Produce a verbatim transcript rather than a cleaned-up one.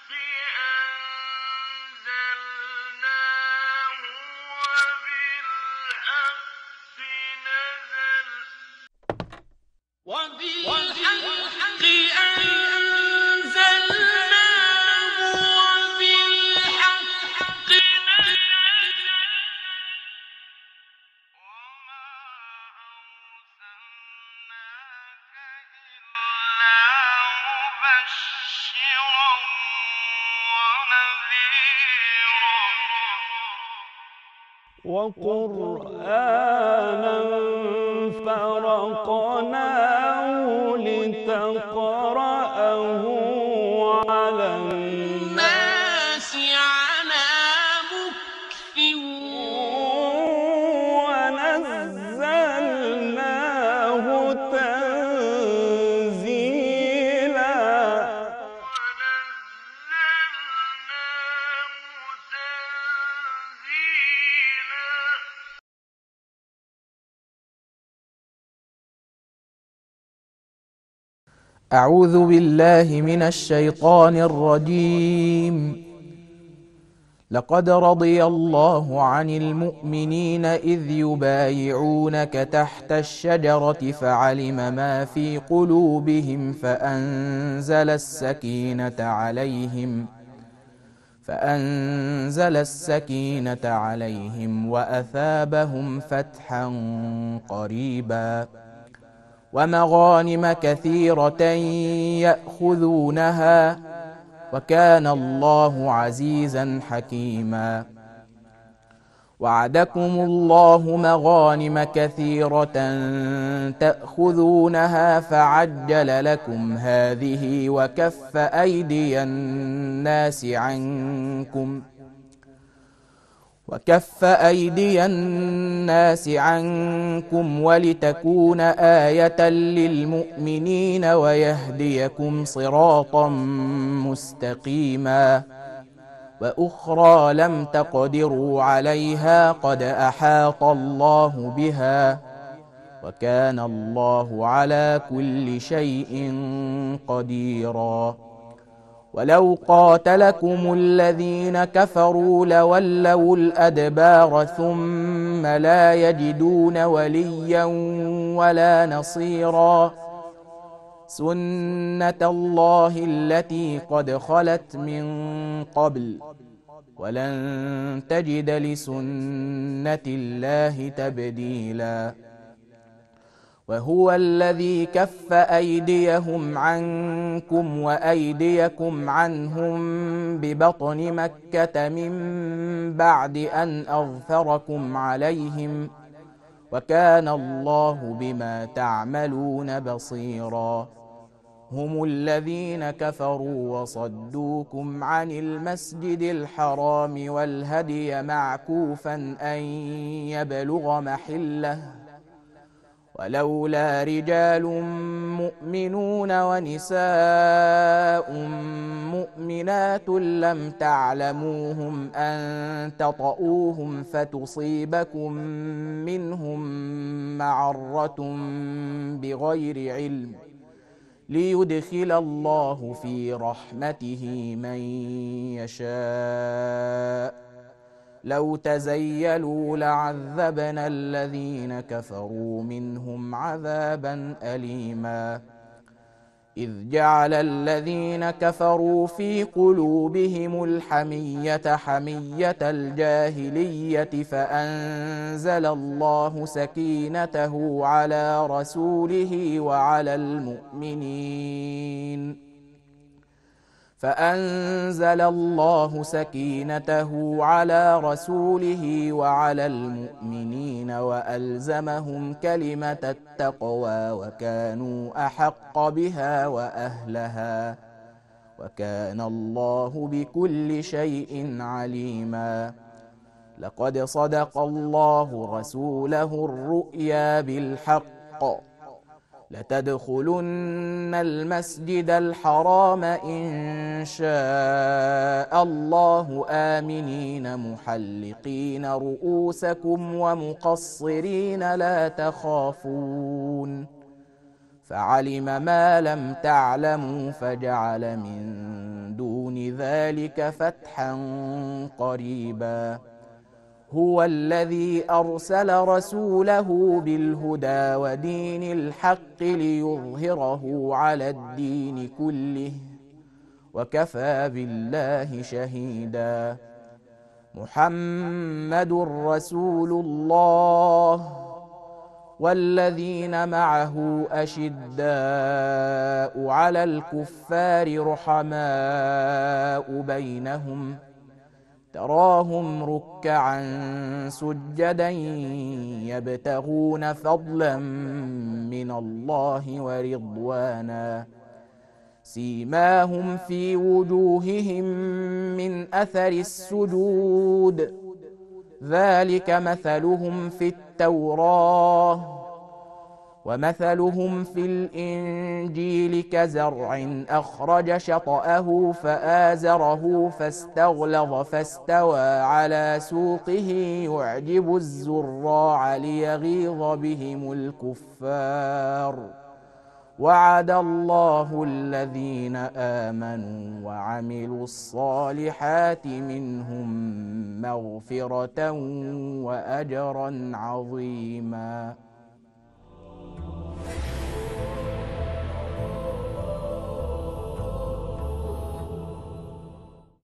وقرآنا فرقناه لتقرأه على الناس على مكث ونزلناه تنزيلا. أعوذ بالله من الشيطان الرجيم. لقد رضي الله عن المؤمنين إذ يبايعونك تحت الشجرة فعلم ما في قلوبهم فأنزل السكينة عليهم فأنزل السكينة عليهم وأثابهم فتحا قريبا ومغانم كثيرة يأخذونها وكان الله عزيزا حكيما. وعدكم الله مغانم كثيرة تأخذونها فعجل لكم هذه وكف أيدي الناس عنكم وكف أيدي الناس عنكم ولتكون آية للمؤمنين ويهديكم صراطا مستقيما. وأخرى لم تقدروا عليها قد أحاط الله بها وكان الله على كل شيء قديرا. ولو قاتلكم الذين كفروا لولوا الأدبار ثم لا يجدون وليا ولا نصيرا. سنة الله التي قد خلت من قبل ولن تجد لسنة الله تبديلا. وهو الذي كف أيديهم عنكم وأيديكم عنهم ببطن مكة من بعد أن أظفركم عليهم وكان الله بما تعملون بصيرا. هم الذين كفروا وصدوكم عن المسجد الحرام والهدي معكوفا أن يبلغ محله ولولا رجال مؤمنون ونساء مؤمنات لم تعلموهم أن تطؤوهم فتصيبكم منهم معرة بغير علم ليدخل الله في رحمته من يشاء. لو تزيلوا لعذبنا الذين كفروا منهم عذابا أليما. إذ جعل الذين كفروا في قلوبهم الحمية حمية الجاهلية فأنزل الله سكينته على رسوله وعلى المؤمنين فأنزل الله سكينته على رسوله وعلى المؤمنين وألزمهم كلمة التقوى وكانوا أحق بها وأهلها وكان الله بكل شيء عليما. لقد صدق الله رسوله الرؤيا بالحق لتدخلن المسجد الحرام إن شاء الله آمنين محلقين رؤوسكم ومقصرين لا تخافون فعلم ما لم تعلموا فجعل من دون دون ذلك فتحا قريبا. هو الذي أرسل رسوله بالهدى ودين الحق ليظهره على الدين كله وكفى بالله شهيدا. محمد رسول الله والذين معه أشداء على الكفار رحماء بينهم تراهم ركعا سجدا يبتغون فضلا من الله ورضوانا سيماهم في وجوههم من أثر السجود ذلك مثلهم في التوراة ومثلهم في الإنجيل كزرع أخرج شطأه فآزره فاستغلظ فاستوى على سوقه يعجب الزراع ليغيظ بهم الكفار. وعد الله الذين آمنوا وعملوا الصالحات منهم مغفرة وأجرا عظيما.